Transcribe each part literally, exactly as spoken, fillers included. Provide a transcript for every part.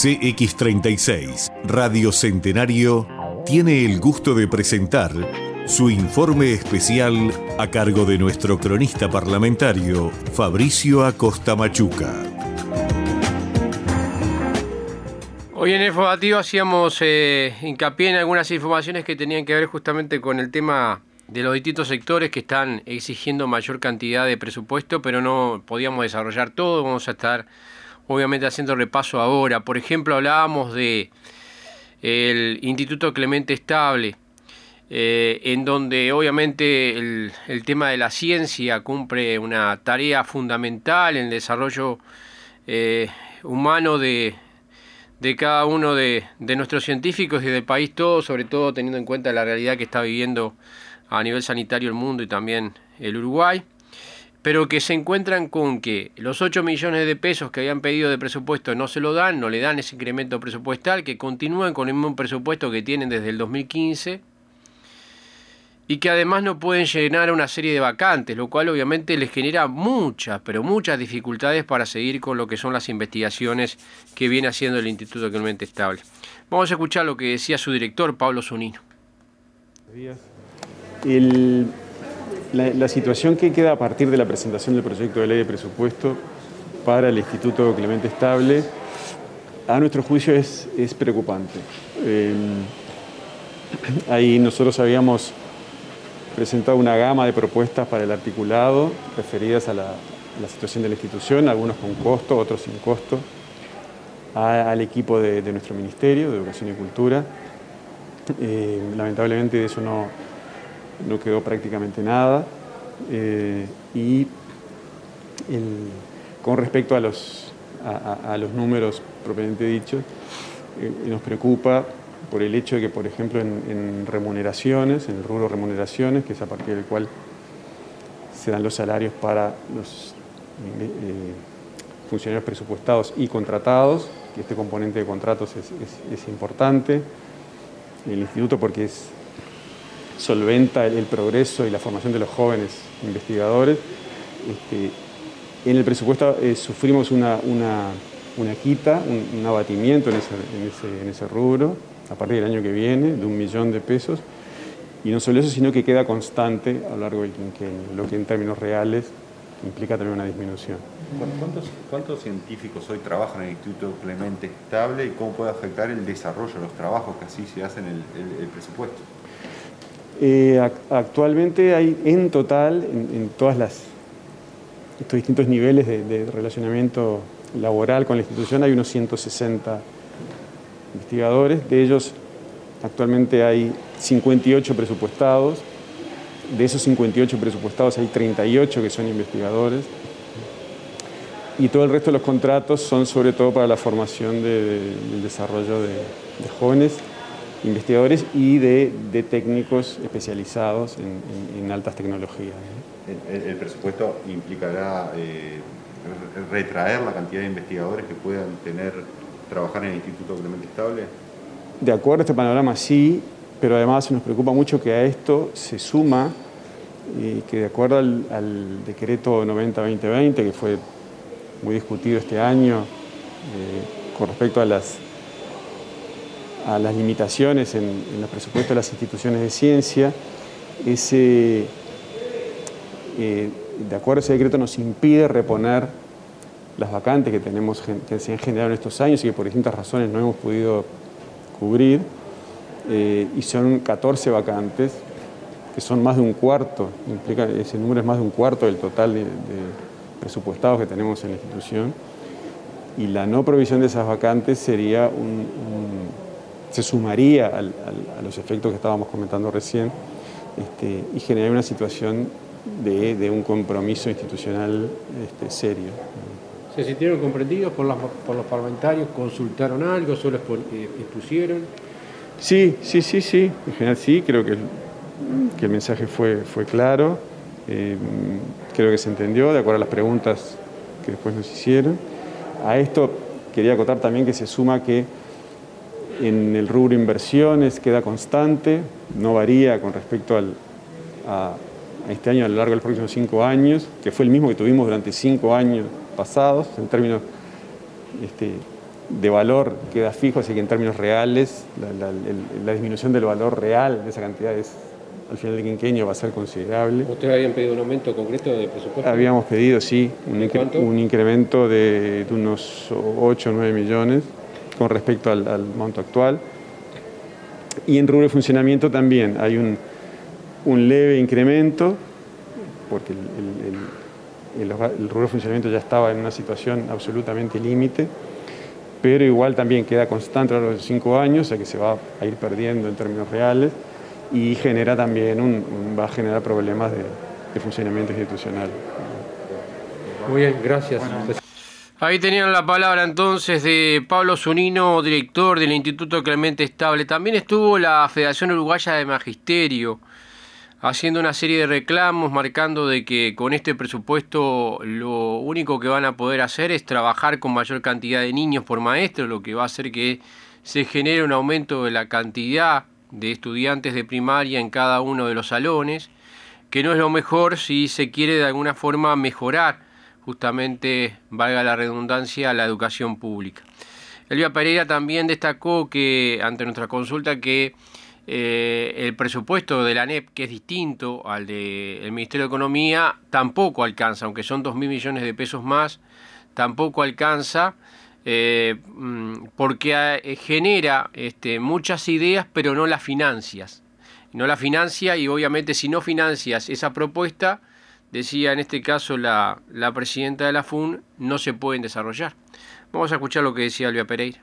C X treinta y seis, Radio Centenario, tiene el gusto de presentar su informe especial a cargo de nuestro cronista parlamentario, Fabricio Acosta Machuca. Hoy en el informativo hacíamos eh, hincapié en algunas informaciones que tenían que ver justamente con el tema de los distintos sectores que están exigiendo mayor cantidad de presupuesto, pero no podíamos desarrollar todo. Vamos a estar obviamente haciendo repaso ahora. Por ejemplo, hablábamos de el Instituto Clemente Estable, eh, en donde obviamente el, el tema de la ciencia cumple una tarea fundamental en el desarrollo eh, humano de, de cada uno de, de nuestros científicos y del país todo, sobre todo teniendo en cuenta la realidad que está viviendo a nivel sanitario el mundo y también el Uruguay, pero que se encuentran con que los ocho millones de pesos que habían pedido de presupuesto no se lo dan, no le dan ese incremento presupuestal, que continúan con el mismo presupuesto que tienen desde el dos mil quince y que además no pueden llenar una serie de vacantes, lo cual obviamente les genera muchas, pero muchas dificultades para seguir con lo que son las investigaciones que viene haciendo el Instituto Clemente Estable. Vamos a escuchar lo que decía su director, Pablo Zunino. El, la, la situación que queda a partir de la presentación del proyecto de ley de presupuesto para el Instituto Clemente Estable, a nuestro juicio es, es preocupante. Eh, ahí nosotros habíamos presentado una gama de propuestas para el articulado referidas a la, a la situación de la institución, algunos con costo, otros sin costo, a, al equipo de, de nuestro Ministerio de Educación y Cultura. Eh, lamentablemente de eso no... no quedó prácticamente nada. Eh, y el, con respecto a los, a, a los números propiamente dichos, eh, nos preocupa por el hecho de que, por ejemplo, en, en remuneraciones, en el rubro remuneraciones, que es a partir del cual se dan los salarios para los eh, funcionarios presupuestados y contratados, que este componente de contratos es, es, es importante. El instituto, porque es solventa el, el progreso y la formación de los jóvenes investigadores. Este, en el presupuesto eh, sufrimos una, una, una quita, un, un abatimiento en ese, en, ese, en ese rubro, a partir del año que viene, de un millón de pesos. Y no solo eso, sino que queda constante a lo largo del quinquenio, lo que en términos reales implica también una disminución. ¿Cuántos, cuántos científicos hoy trabajan en el Instituto Clemente Estable y cómo puede afectar el desarrollo de los trabajos que así se hacen en el, el, el presupuesto? Eh, actualmente hay en total, en, en todas las estos distintos niveles de, de relacionamiento laboral con la institución, hay unos ciento sesenta investigadores. De ellos, actualmente hay cincuenta y ocho presupuestados. De esos cincuenta y ocho presupuestados hay treinta y ocho que son investigadores. Y todo el resto de los contratos son sobre todo para la formación de, de, del desarrollo de, de jóvenes investigadores y de, de técnicos especializados en, en, en altas tecnologías. El, el, el presupuesto implicará eh, retraer la cantidad de investigadores que puedan tener, trabajar en el Instituto Clemente Estable. De acuerdo a este panorama sí, pero además nos preocupa mucho que a esto se suma eh, que de acuerdo al, al decreto noventa barra veinte veinte, que fue muy discutido este año eh, con respecto a las a las limitaciones en, en los presupuestos de las instituciones de ciencia, ese, eh, de acuerdo a ese decreto nos impide reponer las vacantes que, tenemos, que se han generado en estos años y que por distintas razones no hemos podido cubrir, eh, y son catorce vacantes, que son más de un cuarto, implica, ese número es más de un cuarto del total de, de presupuestados que tenemos en la institución, y la no provisión de esas vacantes sería un, un se sumaría al, al, a los efectos que estábamos comentando recién, este, y generaría una situación de, de un compromiso institucional este, serio. ¿Se sintieron comprendidos por, las, por los parlamentarios? ¿Consultaron algo? ¿Solo expusieron? Sí, sí, sí, sí. En general sí, creo que el, que el mensaje fue, fue claro. Eh, creo que se entendió de acuerdo a las preguntas que después nos hicieron. A esto quería acotar también que se suma que en el rubro inversiones queda constante, no varía con respecto al, a, a este año a lo largo de los próximos cinco años, que fue el mismo que tuvimos durante cinco años pasados, en términos este, de valor queda fijo, así que en términos reales, la, la, el, la disminución del valor real de esa cantidad es, al final del quinquenio va a ser considerable. ¿Ustedes habían pedido un aumento concreto de presupuesto? Habíamos pedido, sí, un, ¿De incre un incremento de, de unos ocho o nueve millones con respecto al, al monto actual. Y en rubro de funcionamiento también hay un, un leve incremento, porque el, el, el, el, el rubro de funcionamiento ya estaba en una situación absolutamente límite, pero igual también queda constante a lo largo de cinco años, o sea que se va a ir perdiendo en términos reales, y genera también un, un, va a generar problemas de, de funcionamiento institucional. Muy bien, gracias. Bueno. Ahí tenían la palabra entonces de Pablo Zunino, director del Instituto Clemente Estable. También estuvo la Federación Uruguaya de Magisterio haciendo una serie de reclamos, marcando de que con este presupuesto lo único que van a poder hacer es trabajar con mayor cantidad de niños por maestro, lo que va a hacer que se genere un aumento de la cantidad de estudiantes de primaria en cada uno de los salones, que no es lo mejor si se quiere de alguna forma mejorar, justamente, valga la redundancia, la educación pública. Elvia Pereira también destacó que, ante nuestra consulta, que eh, el presupuesto de la A N E P, que es distinto al del Ministerio de Economía, tampoco alcanza, aunque son dos mil millones de pesos más, tampoco alcanza, Eh, porque eh, genera este, muchas ideas, pero no las financias. No las financia y obviamente si no financias esa propuesta, decía en este caso la, la presidenta de la F U N, no se pueden desarrollar. Vamos a escuchar lo que decía Elvia Pereira.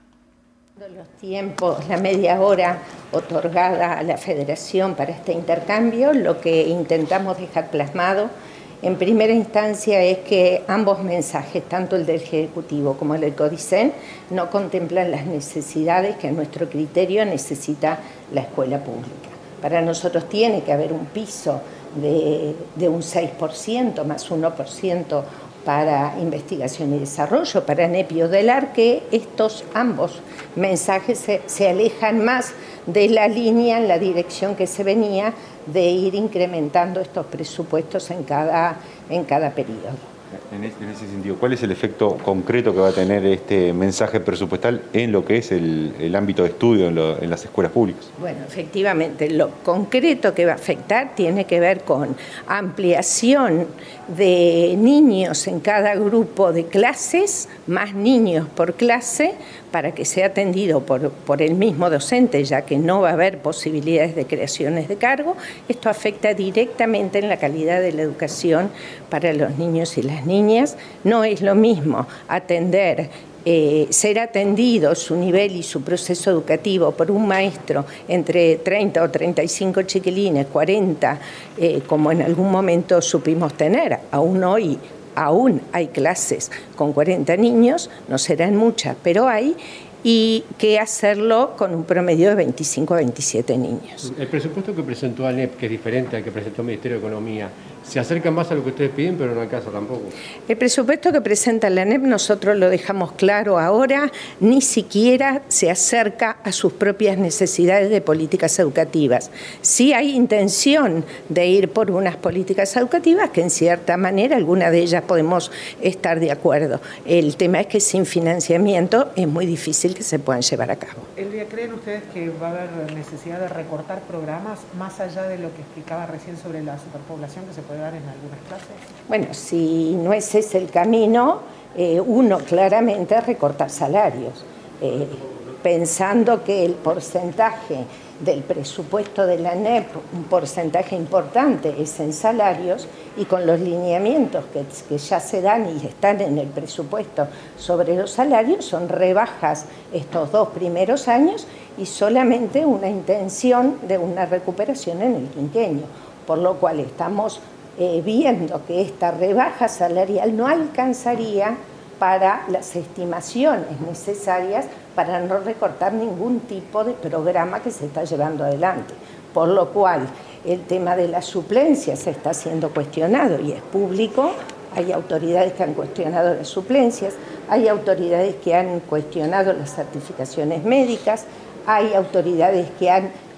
Los tiempos, la media hora otorgada a la Federación para este intercambio, lo que intentamos dejar plasmado en primera instancia es que ambos mensajes, tanto el del Ejecutivo como el del Codicen, no contemplan las necesidades que a nuestro criterio necesita la escuela pública. Para nosotros tiene que haber un piso de, de un seis por ciento más uno por ciento para investigación y desarrollo, para N E P y ODELAR, que estos ambos mensajes se, se alejan más de la línea en la dirección que se venía de ir incrementando estos presupuestos en cada, en cada periodo. En ese, en ese sentido, ¿cuál es el efecto concreto que va a tener este mensaje presupuestal en lo que es el, el ámbito de estudio en, lo, en las escuelas públicas? Bueno, efectivamente, lo concreto que va a afectar tiene que ver con ampliación de niños en cada grupo de clases, más niños por clase, para que sea atendido por, por el mismo docente, ya que no va a haber posibilidades de creaciones de cargo. Esto afecta directamente en la calidad de la educación para los niños y las niñas. No es lo mismo atender, eh, ser atendido su nivel y su proceso educativo por un maestro entre treinta o treinta y cinco chiquilines, cuarenta, eh, como en algún momento supimos tener, aún hoy. Aún hay clases con cuarenta niños, no serán muchas, pero hay, y que hacerlo con un promedio de veinticinco a veintisiete niños. El presupuesto que presentó A N E P, que es diferente al que presentó el Ministerio de Economía, se acerca más a lo que ustedes piden, pero no alcanza tampoco. El presupuesto que presenta la A N E P, nosotros lo dejamos claro ahora, ni siquiera se acerca a sus propias necesidades de políticas educativas. Sí hay intención de ir por unas políticas educativas que en cierta manera, alguna de ellas podemos estar de acuerdo. El tema es que sin financiamiento es muy difícil que se puedan llevar a cabo. Elvia, ¿creen ustedes que va a haber necesidad de recortar programas más allá de lo que explicaba recién sobre la superpoblación que se puede dar en algunas clases? Bueno, si no ese es el camino, eh, uno claramente recortar salarios, eh, pensando que el porcentaje del presupuesto de la A N E P, un porcentaje importante es en salarios, y con los lineamientos que, que ya se dan y están en el presupuesto sobre los salarios, son rebajas estos dos primeros años y solamente una intención de una recuperación en el quinquenio, por lo cual estamos eh, viendo que esta rebaja salarial no alcanzaría para las estimaciones necesarias para no recortar ningún tipo de programa que se está llevando adelante. Por lo cual, el tema de las suplencias se está siendo cuestionado y es público. Hay autoridades que han cuestionado las suplencias, hay autoridades que han cuestionado las certificaciones médicas, hay autoridades que han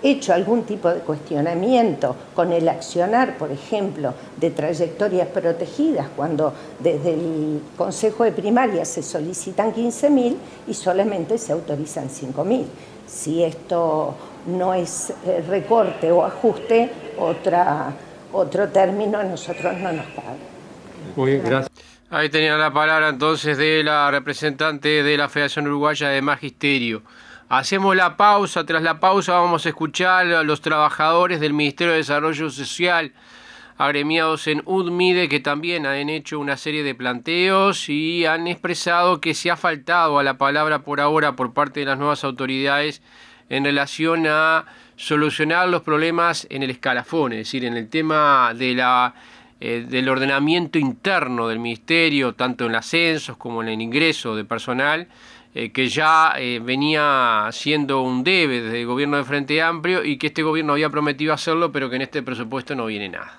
hecho algún tipo de cuestionamiento con el accionar, por ejemplo, de trayectorias protegidas, cuando desde el Consejo de Primaria se solicitan quince mil y solamente se autorizan cinco mil. Si esto no es recorte o ajuste, otra, otro término a nosotros no nos cabe. Muy bien, gracias. Ahí tenía la palabra entonces de la representante de la Federación Uruguaya de Magisterio. Hacemos la pausa, tras la pausa vamos a escuchar a los trabajadores del Ministerio de Desarrollo Social agremiados en UDMIDE, que también han hecho una serie de planteos y han expresado que se ha faltado a la palabra por ahora por parte de las nuevas autoridades en relación a solucionar los problemas en el escalafón, es decir, en el tema de la, eh, del ordenamiento interno del Ministerio, tanto en los ascensos como en el ingreso de personal, eh, que ya eh, venía siendo un debe desde el gobierno de Frente Amplio y que este gobierno había prometido hacerlo, pero que en este presupuesto no viene nada.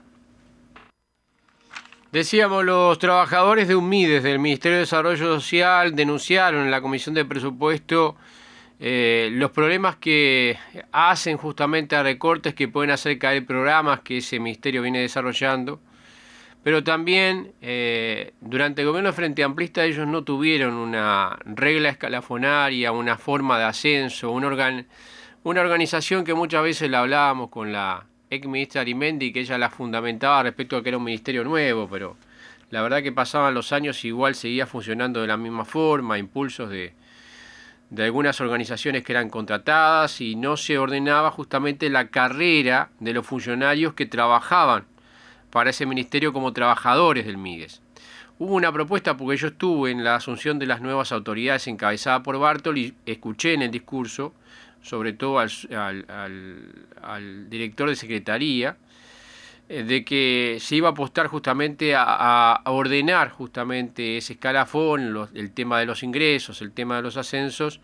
Decíamos, los trabajadores de UDMIDE, del Ministerio de Desarrollo Social, denunciaron en la Comisión de Presupuesto eh, los problemas que hacen justamente a recortes que pueden hacer caer programas que ese ministerio viene desarrollando, pero también eh, durante el gobierno de Frente Amplista ellos no tuvieron una regla escalafonaria, una forma de ascenso, una, organ una organización que muchas veces la hablábamos con la ex ministra Arimendi, que ella la fundamentaba respecto a que era un ministerio nuevo, pero la verdad que pasaban los años y igual seguía funcionando de la misma forma, impulsos de, de algunas organizaciones que eran contratadas y no se ordenaba justamente la carrera de los funcionarios que trabajaban para ese ministerio como trabajadores del MIDES. Hubo una propuesta, porque yo estuve en la asunción de las nuevas autoridades encabezada por Bartol y escuché en el discurso, sobre todo al, al, al, al director de Secretaría, eh, de que se iba a apostar justamente a, a ordenar justamente ese escalafón, los, el tema de los ingresos, el tema de los ascensos,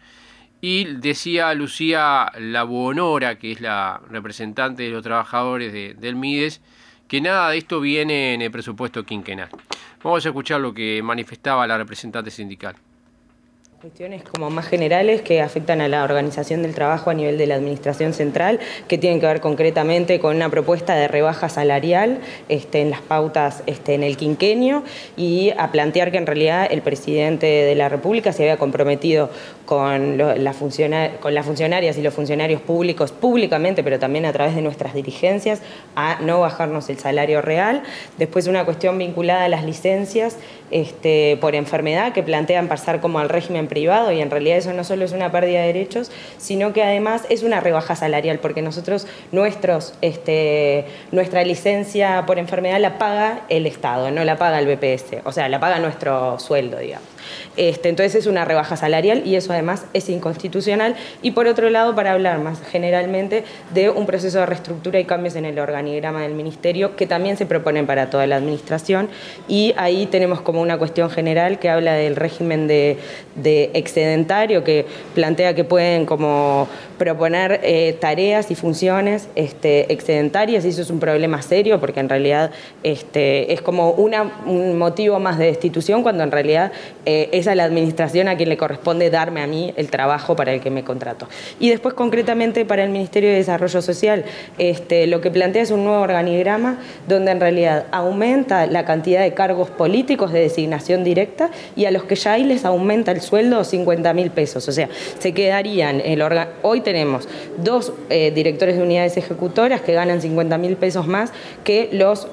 y decía Lucía Labuonora, que es la representante de los trabajadores de, del MIDES, que nada de esto viene en el presupuesto quinquenal. Vamos a escuchar lo que manifestaba la representante sindical. Cuestiones como más generales que afectan a la organización del trabajo a nivel de la administración central, que tienen que ver concretamente con una propuesta de rebaja salarial este, en las pautas este, en el quinquenio, y a plantear que en realidad el presidente de la República se había comprometido con, lo, la funcionar, con las funcionarias y los funcionarios públicos públicamente, pero también a través de nuestras dirigencias, a no bajarnos el salario real. Después una cuestión vinculada a las licencias este, por enfermedad, que plantean pasar como al régimen privado, y en realidad eso no solo es una pérdida de derechos, sino que además es una rebaja salarial, porque nosotros, nuestros, este, nuestra licencia por enfermedad la paga el Estado, no la paga el B P S, o sea, la paga nuestro sueldo, digamos. Este, entonces es una rebaja salarial y eso además es inconstitucional. Y por otro lado, para hablar más generalmente de un proceso de reestructura y cambios en el organigrama del Ministerio que también se proponen para toda la administración, y ahí tenemos como una cuestión general que habla del régimen de, de excedentario, que plantea que pueden como proponer eh, tareas y funciones este, excedentarias, y eso es un problema serio porque en realidad este, es como una, un motivo más de destitución, cuando en realidad eh, es a la administración a quien le corresponde darme a mí el trabajo para el que me contrato. Y después concretamente para el Ministerio de Desarrollo Social, este, lo que plantea es un nuevo organigrama donde en realidad aumenta la cantidad de cargos políticos de designación directa, y a los que ya hay les aumenta el sueldo cincuenta mil pesos. O sea, se quedarían, el orga... hoy tenemos dos eh, directores de unidades ejecutoras que ganan cincuenta mil pesos más que los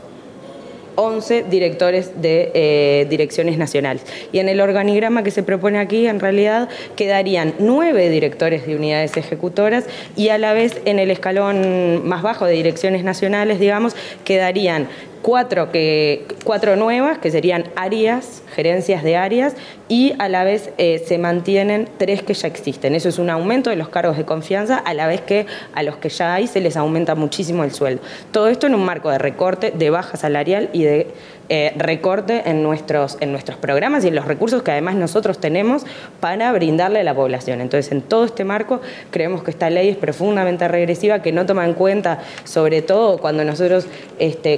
once directores de eh, direcciones nacionales. Y en el organigrama que se propone aquí, en realidad, quedarían nueve directores de unidades ejecutoras, y a la vez en el escalón más bajo de direcciones nacionales, digamos, quedarían Cuatro, que, cuatro nuevas, que serían áreas, gerencias de áreas, y a la vez eh, se mantienen tres que ya existen. Eso es un aumento de los cargos de confianza, a la vez que a los que ya hay se les aumenta muchísimo el sueldo. Todo esto en un marco de recorte, de baja salarial y de eh, recorte en nuestros, en nuestros programas y en los recursos que además nosotros tenemos para brindarle a la población. Entonces, en todo este marco, creemos que esta ley es profundamente regresiva, que no toma en cuenta, sobre todo cuando nosotros, este, cuando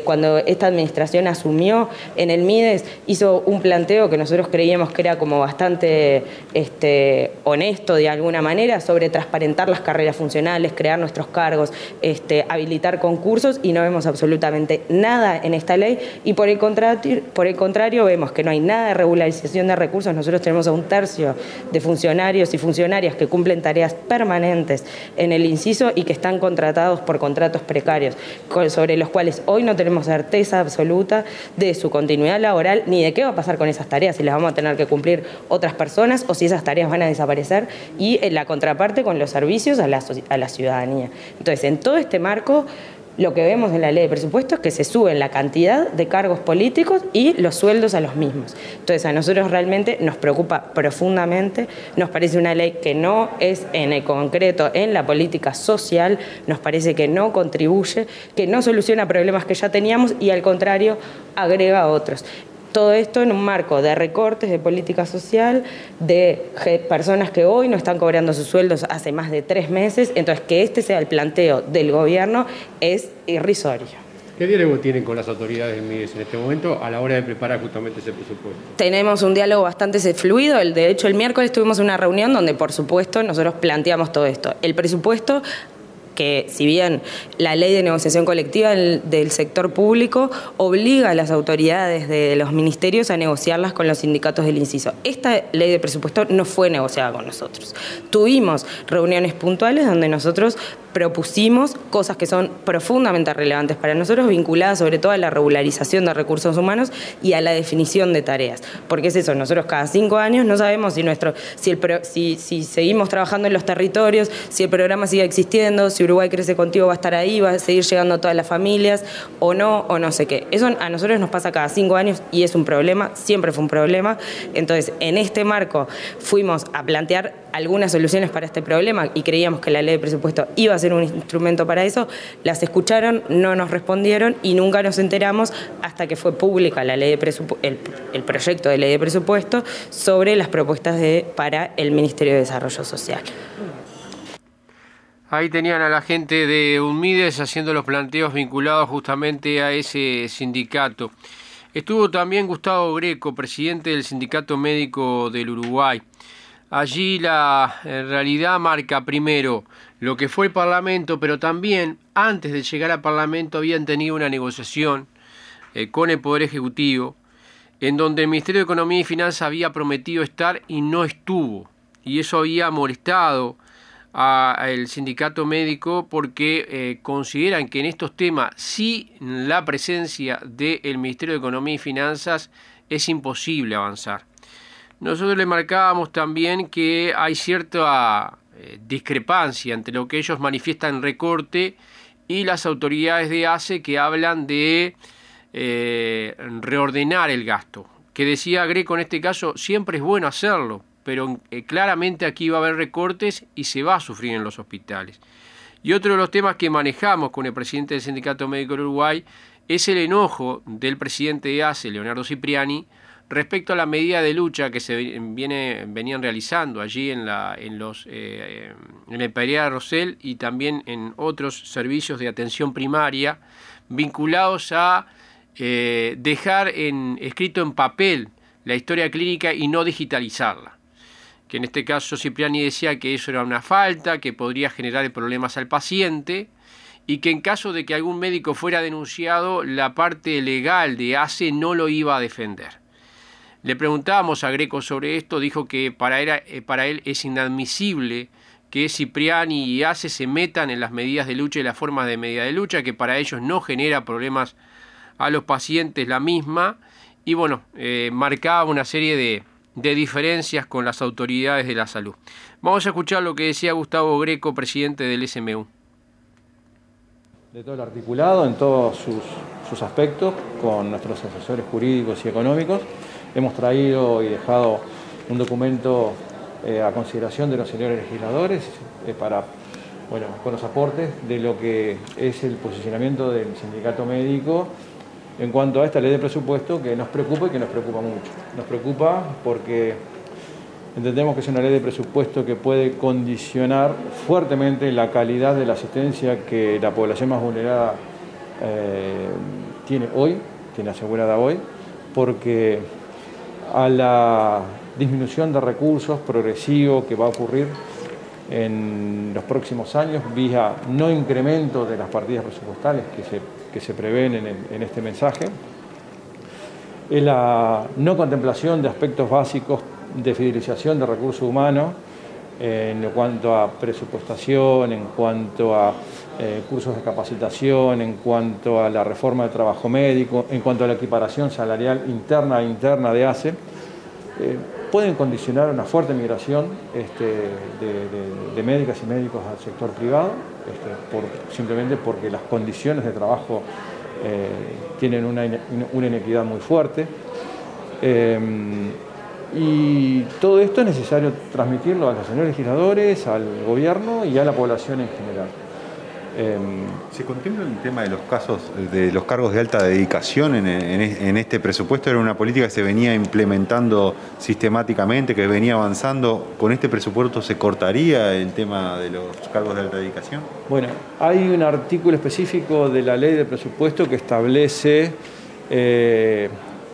esta administración asumió en el MIDES, hizo un planteo que nosotros creíamos que era como bastante este, honesto de alguna manera sobre transparentar las carreras funcionales, crear nuestros cargos, este, habilitar concursos, y no vemos absolutamente nada en esta ley, y por el contrario, por el contrario vemos que no hay nada de regularización de recursos. Nosotros tenemos a un tercio de funcionarios y funcionarias que cumplen tareas permanentes en el inciso y que están contratados por contratos precarios, sobre los cuales hoy no tenemos certeza absoluta de su continuidad laboral ni de qué va a pasar con esas tareas, si las vamos a tener que cumplir otras personas o si esas tareas van a desaparecer, y en la contraparte con los servicios a la, a la ciudadanía. Entonces, en todo este marco, lo que vemos en la ley de presupuestos es que se suben la cantidad de cargos políticos y los sueldos a los mismos. Entonces, a nosotros realmente nos preocupa profundamente, nos parece una ley que no es en el concreto en la política social, nos parece que no contribuye, que no soluciona problemas que ya teníamos y al contrario agrega otros. Todo esto en un marco de recortes de política social, de personas que hoy no están cobrando sus sueldos hace más de tres meses, entonces que este sea el planteo del gobierno es irrisorio. ¿Qué diálogo tienen con las autoridades del MIDES en este momento a la hora de preparar justamente ese presupuesto? Tenemos un diálogo bastante fluido. De hecho, el miércoles tuvimos una reunión donde, por supuesto, nosotros planteamos todo esto. El presupuesto, que si bien la ley de negociación colectiva del, del sector público obliga a las autoridades de los ministerios a negociarlas con los sindicatos del inciso, esta ley de presupuesto no fue negociada con nosotros. Tuvimos reuniones puntuales donde nosotros propusimos cosas que son profundamente relevantes para nosotros, vinculadas sobre todo a la regularización de recursos humanos y a la definición de tareas. Porque es eso, nosotros cada cinco años no sabemos si, nuestro, si, el, si, si seguimos trabajando en los territorios, si el programa sigue existiendo, si Uruguay Crece Contigo va a estar ahí, va a seguir llegando a todas las familias, o no, o no sé qué. Eso a nosotros nos pasa cada cinco años y es un problema, siempre fue un problema. Entonces, en este marco fuimos a plantear algunas soluciones para este problema y creíamos que la ley de presupuesto iba a ser un instrumento para eso. Las escucharon, no nos respondieron y nunca nos enteramos hasta que fue pública la ley de presupu- el, el proyecto de ley de presupuesto sobre las propuestas de, para el Ministerio de Desarrollo Social. Ahí tenían a la gente de UNMIDES haciendo los planteos vinculados justamente a ese sindicato. Estuvo también Gustavo Greco, presidente del Sindicato Médico del Uruguay. Allí la realidad marca primero lo que fue el Parlamento, pero también antes de llegar al Parlamento habían tenido una negociación eh, con el Poder Ejecutivo, en donde el Ministerio de Economía y Finanzas había prometido estar y no estuvo. Y eso había molestado al sindicato médico porque eh, consideran que en estos temas sí la presencia del Ministerio de Economía y Finanzas es imposible avanzar. Nosotros le marcábamos también que hay cierta eh, discrepancia entre lo que ellos manifiestan en recorte y las autoridades de ACE que hablan de eh, reordenar el gasto. Que decía Greco en este caso, siempre es bueno hacerlo, pero eh, claramente aquí va a haber recortes y se va a sufrir en los hospitales. Y otro de los temas que manejamos con el presidente del Sindicato Médico del Uruguay es el enojo del presidente de ACE, Leonardo Cipriani, respecto a la medida de lucha que se viene, venían realizando allí en, la, en, los, eh, en el Pereira Rosell y también en otros servicios de atención primaria vinculados a eh, dejar en, escrito en papel la historia clínica y no digitalizarla. Que en este caso Cipriani decía que eso era una falta, que podría generar problemas al paciente y que en caso de que algún médico fuera denunciado, la parte legal de ACE no lo iba a defender. Le preguntábamos a Greco sobre esto, dijo que para él, para él es inadmisible que Cipriani y ACE se metan en las medidas de lucha y las formas de medida de lucha, que para ellos no genera problemas a los pacientes la misma, y bueno, eh, marcaba una serie de, de diferencias con las autoridades de la salud. Vamos a escuchar lo que decía Gustavo Greco, presidente del S M U. De todo el articulado, en todos sus, sus aspectos, con nuestros asesores jurídicos y económicos, hemos traído y dejado un documento eh, a consideración de los señores legisladores eh, para, bueno, con los aportes de lo que es el posicionamiento del sindicato médico en cuanto a esta ley de presupuesto que nos preocupa y que nos preocupa mucho. Nos preocupa porque entendemos que es una ley de presupuesto que puede condicionar fuertemente la calidad de la asistencia que la población más vulnerada eh, tiene hoy, tiene asegurada hoy, porque a la disminución de recursos progresivo que va a ocurrir en los próximos años, vía no incremento de las partidas presupuestales que se, que se prevén en, el, en este mensaje, es la no contemplación de aspectos básicos de fidelización de recursos humanos en cuanto a presupuestación, en cuanto a eh, cursos de capacitación, en cuanto a la reforma del trabajo médico, en cuanto a la equiparación salarial interna e interna de A C E, eh, pueden condicionar una fuerte migración este, de, de, de médicas y médicos al sector privado, este, por, simplemente porque las condiciones de trabajo eh, tienen una, una inequidad muy fuerte. Eh, y todo esto es necesario transmitirlo a los señores legisladores, al gobierno y a la población en general. Eh, ¿Se contempla el tema de los casos de los cargos de alta dedicación en, en, en este presupuesto? ¿Era una política que se venía implementando sistemáticamente, que venía avanzando? ¿Con este presupuesto se cortaría el tema de los cargos de alta dedicación? Bueno, hay un artículo específico de la ley de presupuesto que establece eh,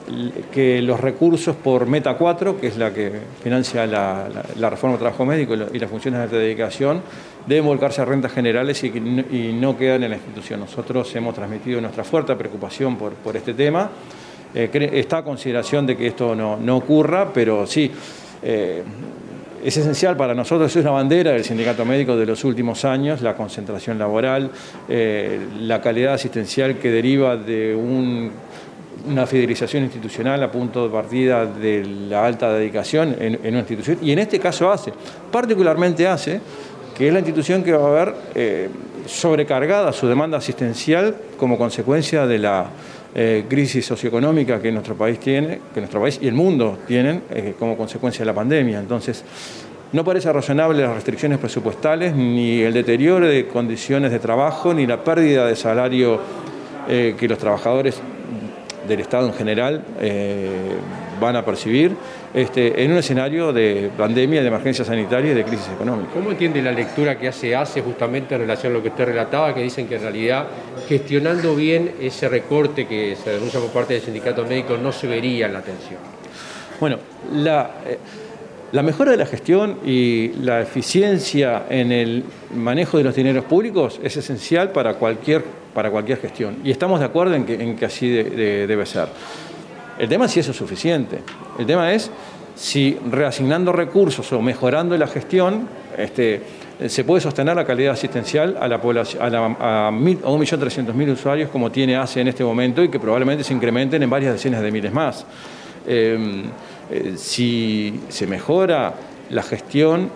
que los recursos por Meta cuatro, que es la que financia la, la, la reforma del trabajo médico y las funciones de alta dedicación, deben volcarse a rentas generales y, y no quedan en la institución. Nosotros hemos transmitido nuestra fuerte preocupación por, por este tema. Eh, está a consideración de que esto no, no ocurra, pero sí, eh, es esencial para nosotros, es una bandera del sindicato médico de los últimos años, la concentración laboral, eh, la calidad asistencial que deriva de un... una fidelización institucional a punto de partida de la alta dedicación en, en una institución, y en este caso A C E, particularmente A C E, que es la institución que va a ver eh, sobrecargada su demanda asistencial como consecuencia de la eh, crisis socioeconómica que nuestro país tiene, que nuestro país y el mundo tienen eh, como consecuencia de la pandemia. Entonces, no parece razonable las restricciones presupuestales, ni el deterioro de condiciones de trabajo, ni la pérdida de salario eh, que los trabajadores del Estado en general eh, van a percibir este, en un escenario de pandemia, de emergencia sanitaria y de crisis económica. ¿Cómo entiende la lectura que hace ACE justamente en relación a lo que usted relataba, que dicen que en realidad gestionando bien ese recorte que se denuncia por parte del sindicato médico no se vería en la atención? Bueno, la... Eh, La mejora de la gestión y la eficiencia en el manejo de los dineros públicos es esencial para cualquier, para cualquier gestión. Y estamos de acuerdo en que, en que así de, de, debe ser. El tema es si eso es suficiente. El tema es si reasignando recursos o mejorando la gestión este, se puede sostener la calidad asistencial a, la población, a, la, a, mil, a un millón trescientos mil usuarios como tiene A C E en este momento y que probablemente se incrementen en varias decenas de miles más. Eh, eh, si se mejora la gestión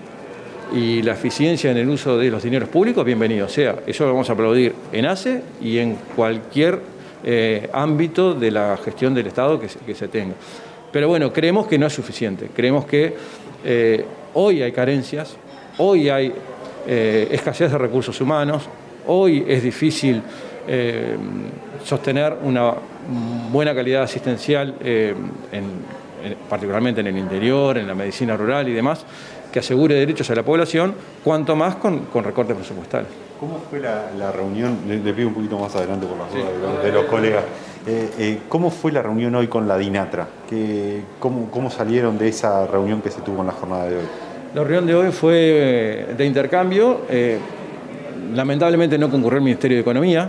y la eficiencia en el uso de los dineros públicos, bienvenido sea. Eso lo vamos a aplaudir en A C E y en cualquier eh, ámbito de la gestión del Estado que se, que se tenga. Pero bueno, creemos que no es suficiente. Creemos que eh, hoy hay carencias, hoy hay eh, escasez de recursos humanos, hoy es difícil eh, sostener una buena calidad asistencial, eh, en, en, particularmente en el interior, en la medicina rural y demás, que asegure derechos a la población, cuanto más con, con recortes presupuestales. ¿Cómo fue la, la reunión? Le, le pido un poquito más adelante por las dudas sí. de, los, de los colegas. Eh, eh, ¿Cómo fue la reunión hoy con la DINATRA? ¿Qué, cómo, ¿Cómo salieron de esa reunión que se tuvo en la jornada de hoy? La reunión de hoy fue de intercambio. Eh, lamentablemente no concurrió el Ministerio de Economía.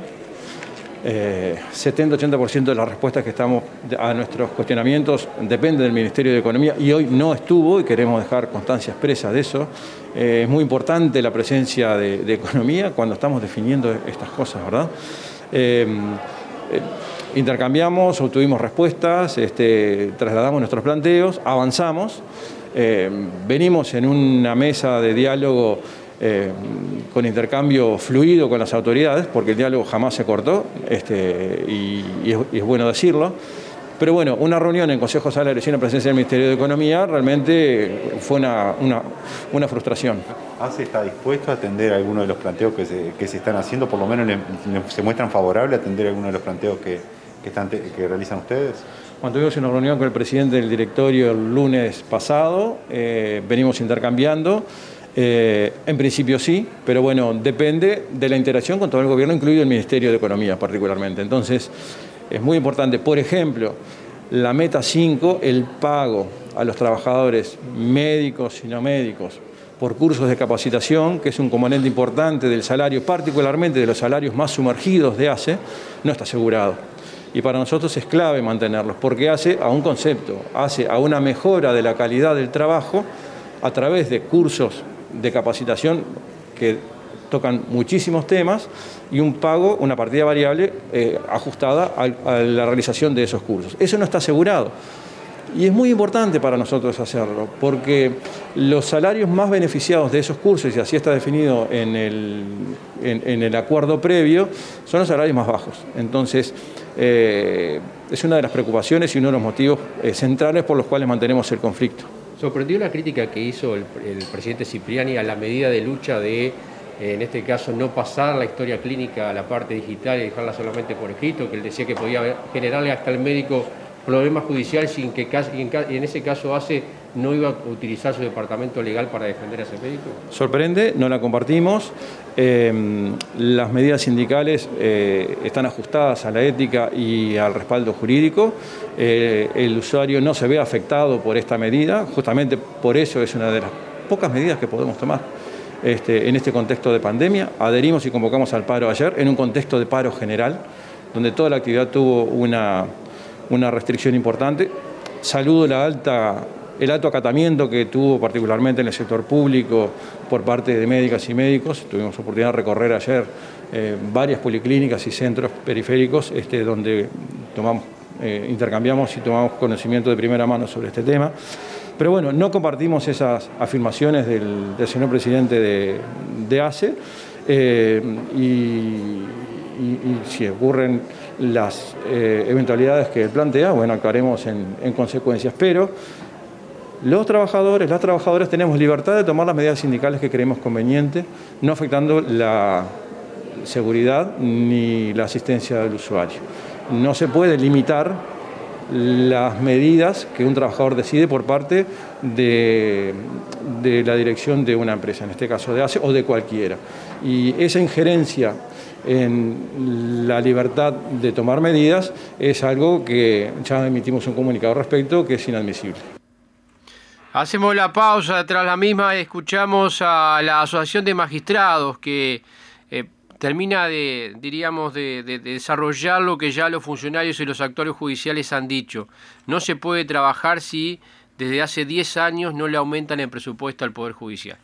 Eh, setenta a ochenta por ciento de las respuestas que estamos a nuestros cuestionamientos dependen del Ministerio de Economía y hoy no estuvo y queremos dejar constancia expresa de eso. Eh, es muy importante la presencia de, de Economía cuando estamos definiendo estas cosas, ¿verdad? Eh, eh, intercambiamos, obtuvimos respuestas, este, trasladamos nuestros planteos, avanzamos, eh, venimos en una mesa de diálogo Eh, con intercambio fluido con las autoridades, porque el diálogo jamás se cortó, este, y, y, es, y es bueno decirlo. Pero bueno, una reunión en Consejo Salario sin la presencia del Ministerio de Economía realmente fue una, una, una frustración. ¿A C E está dispuesto a atender algunos de los planteos que se, que se están haciendo? Por lo menos le, le, se muestran favorables a atender algunos de los planteos que, que, están, que realizan ustedes. Cuando tuvimos una reunión con el presidente del directorio el lunes pasado, eh, venimos intercambiando. Eh, en principio sí, pero bueno, depende de la interacción con todo el gobierno, incluido el Ministerio de Economía particularmente. Entonces, es muy importante. Por ejemplo, la meta cinco, el pago a los trabajadores médicos y no médicos por cursos de capacitación, que es un componente importante del salario, particularmente de los salarios más sumergidos de ACE, no está asegurado. Y para nosotros es clave mantenerlos, porque hace a un concepto, hace a una mejora de la calidad del trabajo a través de cursos de capacitación que tocan muchísimos temas y un pago, una partida variable eh, ajustada a, a la realización de esos cursos. Eso no está asegurado. Y es muy importante para nosotros hacerlo, porque los salarios más beneficiados de esos cursos, y así está definido en el, en, en el acuerdo previo, son los salarios más bajos. Entonces, eh, es una de las preocupaciones y uno de los motivos eh, centrales por los cuales mantenemos el conflicto. ¿Sorprendió la crítica que hizo el, el presidente Cipriani a la medida de lucha de, en este caso, no pasar la historia clínica a la parte digital y dejarla solamente por escrito, que él decía que podía generarle hasta al médico problemas judiciales sin que y en ese caso ACE no iba a utilizar su departamento legal para defender a ese médico? Sorprende, no la compartimos. Eh, las medidas sindicales eh, están ajustadas a la ética y al respaldo jurídico. Eh, el usuario no se ve afectado por esta medida, justamente por eso es una de las pocas medidas que podemos tomar este, en este contexto de pandemia. Adherimos y convocamos al paro ayer en un contexto de paro general, donde toda la actividad tuvo una una restricción importante. Saludo la alta, el alto acatamiento que tuvo particularmente en el sector público por parte de médicas y médicos. Tuvimos oportunidad de recorrer ayer eh, varias policlínicas y centros periféricos este, donde tomamos, eh, intercambiamos y tomamos conocimiento de primera mano sobre este tema. Pero bueno, no compartimos esas afirmaciones del, del señor presidente de, de ACE eh, y, y, y si ocurren las eh, eventualidades que él plantea, bueno, actuaremos en, en consecuencias. Pero los trabajadores, las trabajadoras tenemos libertad de tomar las medidas sindicales que creemos convenientes, no afectando la seguridad ni la asistencia del usuario. No se puede limitar las medidas que un trabajador decide por parte de, de la dirección de una empresa, en este caso de ACE o de cualquiera. Y esa injerencia en la libertad de tomar medidas es algo que ya emitimos un comunicado al respecto, que es inadmisible. Hacemos la pausa, tras la misma escuchamos a la Asociación de Magistrados que eh, termina de, diríamos, de, de, de desarrollar lo que ya los funcionarios y los actores judiciales han dicho. No se puede trabajar si desde hace diez años no le aumentan el presupuesto al Poder Judicial.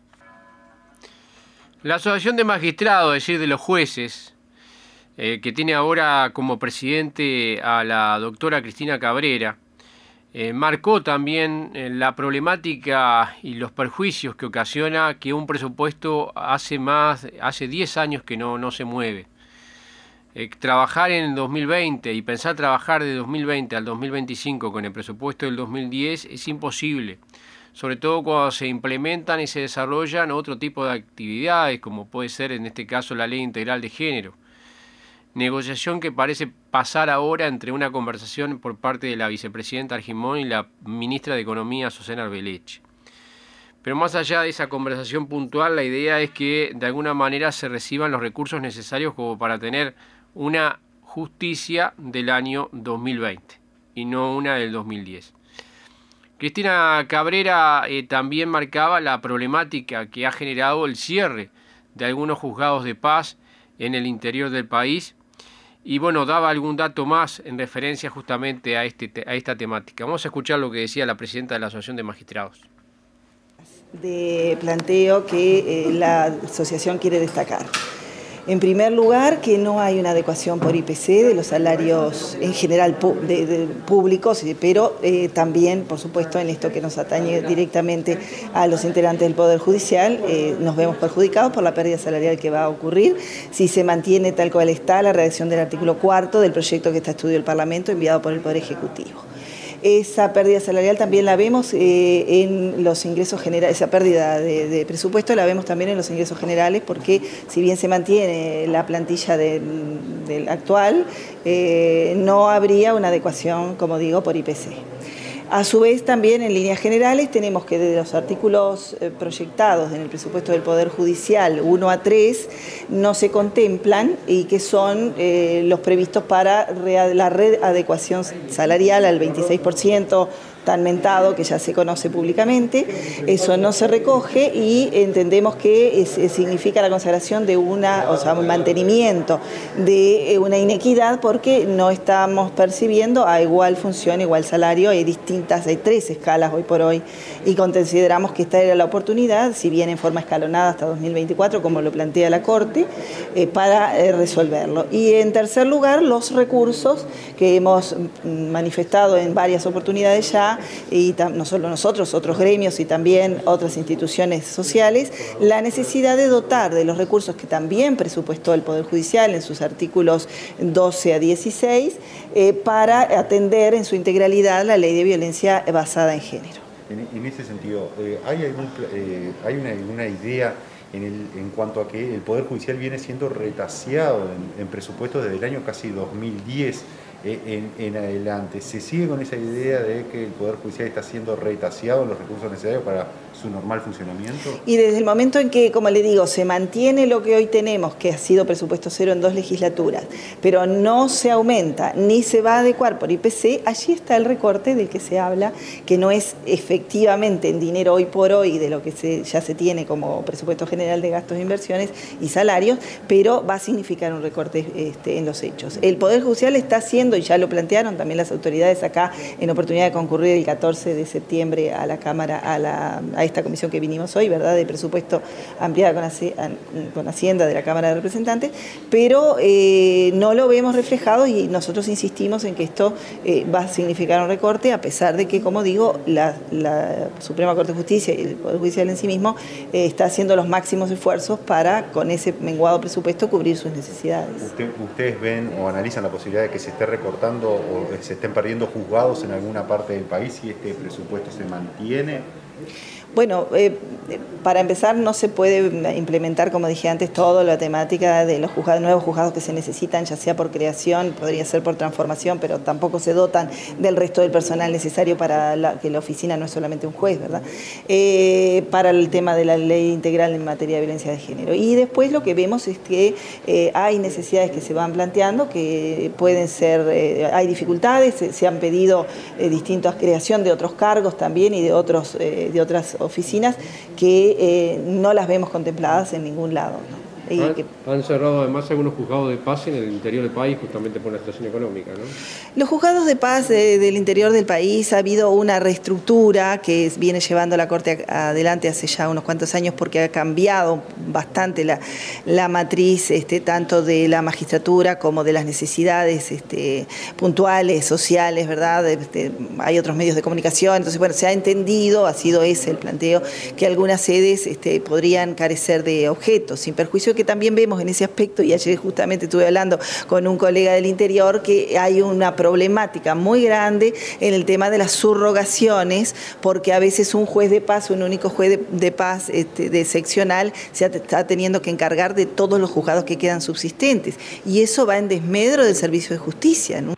La Asociación de Magistrados, es decir, de los jueces, eh, que tiene ahora como presidente a la doctora Cristina Cabrera, eh, marcó también eh, la problemática y los perjuicios que ocasiona que un presupuesto hace más, hace diez años que no, no se mueve. Eh, trabajar en el dos mil veinte y pensar trabajar de dos mil veinte al dos mil veinticinco con el presupuesto del dos mil diez es imposible. Sobre todo cuando se implementan y se desarrollan otro tipo de actividades, como puede ser en este caso la Ley Integral de Género. Negociación que parece pasar ahora entre una conversación por parte de la vicepresidenta Argimón y la ministra de Economía, Susana Arbeleche. Pero más allá de esa conversación puntual, la idea es que de alguna manera se reciban los recursos necesarios como para tener una justicia del año dos mil veinte y no una del dos mil diez. Cristina Cabrera eh, también marcaba la problemática que ha generado el cierre de algunos juzgados de paz en el interior del país y bueno, daba algún dato más en referencia justamente a, este, a esta temática. Vamos a escuchar lo que decía la presidenta de la Asociación de Magistrados. De planteo que eh, la asociación quiere destacar. En primer lugar, que no hay una adecuación por I P C de los salarios en general de, de públicos, pero eh, también, por supuesto, en esto que nos atañe directamente a los integrantes del Poder Judicial, eh, nos vemos perjudicados por la pérdida salarial que va a ocurrir si se mantiene tal cual está la redacción del artículo cuarto del proyecto que está a estudio del Parlamento enviado por el Poder Ejecutivo. Esa pérdida salarial también la vemos eh, en los ingresos generales, esa pérdida de, de presupuesto la vemos también en los ingresos generales, porque si bien se mantiene la plantilla del, del actual, eh, no habría una adecuación, como digo, por I P C. A su vez, también en líneas generales tenemos que de los artículos eh, proyectados en el presupuesto del Poder Judicial uno a tres no se contemplan y que son eh, los previstos para la readecuación salarial al veintiséis por ciento tan mentado que ya se conoce públicamente. Eso no se recoge y entendemos que es, es, significa la consagración de una, o sea, un mantenimiento de una inequidad porque no estamos percibiendo a igual función, igual salario. Hay distintas, hay tres escalas hoy por hoy y consideramos que esta era la oportunidad, si bien en forma escalonada hasta dos mil veinticuatro, como lo plantea la Corte, eh, para eh, resolverlo. Y en tercer lugar, los recursos que hemos manifestado en varias oportunidades ya, y no solo nosotros, otros gremios y también otras instituciones sociales, la necesidad de dotar de los recursos que también presupuestó el Poder Judicial en sus artículos doce a dieciséis eh, para atender en su integralidad la ley de violencia basada en género. En, en ese sentido, eh, ¿hay, algún, eh, hay una, una idea en, el, en cuanto a que el Poder Judicial viene siendo retaseado en, en presupuestos desde el año casi dos mil diez? En, en adelante, ¿se sigue con esa idea de que el Poder Judicial está siendo retaseado en los recursos necesarios para su normal funcionamiento? Y desde el momento en que, como le digo, se mantiene lo que hoy tenemos, que ha sido presupuesto cero en dos legislaturas, pero no se aumenta ni se va a adecuar por I P C, allí está el recorte del que se habla, que no es efectivamente en dinero hoy por hoy de lo que se, ya se tiene como presupuesto general de gastos e inversiones y salarios, pero va a significar un recorte este, en los hechos. El Poder Judicial está haciendo, y ya lo plantearon también las autoridades acá en oportunidad de concurrir el catorce de septiembre a la Cámara, a, la, a esta comisión que vinimos hoy, ¿verdad?, de presupuesto ampliada con, con Hacienda de la Cámara de Representantes, pero eh, no lo vemos reflejado y nosotros insistimos en que esto eh, va a significar un recorte, a pesar de que, como digo, la, la Suprema Corte de Justicia y el Poder Judicial en sí mismo eh, está haciendo los máximos esfuerzos para, con ese menguado presupuesto, cubrir sus necesidades. ¿Usted, ¿Ustedes ven o analizan la posibilidad de que se esté recortando o se estén perdiendo juzgados en alguna parte del país si este presupuesto se mantiene? Bueno, eh, para empezar no se puede implementar, como dije antes, toda la temática de los juzgados, nuevos juzgados que se necesitan, ya sea por creación, podría ser por transformación, pero tampoco se dotan del resto del personal necesario para la, que la oficina no es solamente un juez, ¿verdad? Eh, para el tema de la ley integral en materia de violencia de género. Y después lo que vemos es que eh, hay necesidades que se van planteando, que pueden ser, eh, hay dificultades, se, se han pedido eh, distintas creación de otros cargos también y de, otros, eh, de otras oficinas que eh, no las vemos contempladas en ningún lado, ¿no? Y han, que, han cerrado además algunos juzgados de paz en el interior del país justamente por la situación económica, ¿no? Los juzgados de paz de, del interior del país ha habido una reestructura que viene llevando la Corte adelante hace ya unos cuantos años porque ha cambiado bastante la, la matriz este, tanto de la magistratura como de las necesidades este, puntuales, sociales, ¿verdad? Este, hay otros medios de comunicación, entonces bueno, se ha entendido, ha sido ese el planteo, que algunas sedes este, podrían carecer de objetos, sin perjuicio que también vemos en ese aspecto, y ayer justamente estuve hablando con un colega del interior, que hay una problemática muy grande en el tema de las subrogaciones, porque a veces un juez de paz, un único juez de, de paz este, de seccional, se está teniendo que encargar de todos los juzgados que quedan subsistentes, y eso va en desmedro del servicio de justicia, ¿no?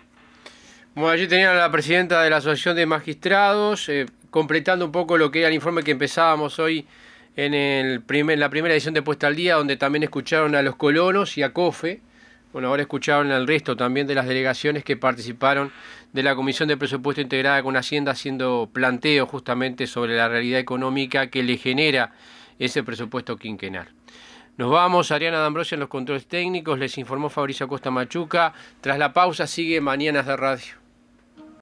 Bueno, allí tenían a la presidenta de la Asociación de Magistrados, eh, completando un poco lo que era el informe que empezábamos hoy en, el primer, la primera edición de Puesta al Día, donde también escucharon a los colonos y a COFE. Bueno, ahora escucharon al resto también de las delegaciones que participaron de la Comisión de Presupuesto Integrada con Hacienda, haciendo planteo justamente sobre la realidad económica que le genera ese presupuesto quinquenal. Nos vamos, Ariana D'Ambrosio en los controles técnicos, les informó Fabricio Acosta Machuca. Tras la pausa sigue Mañanas de Radio.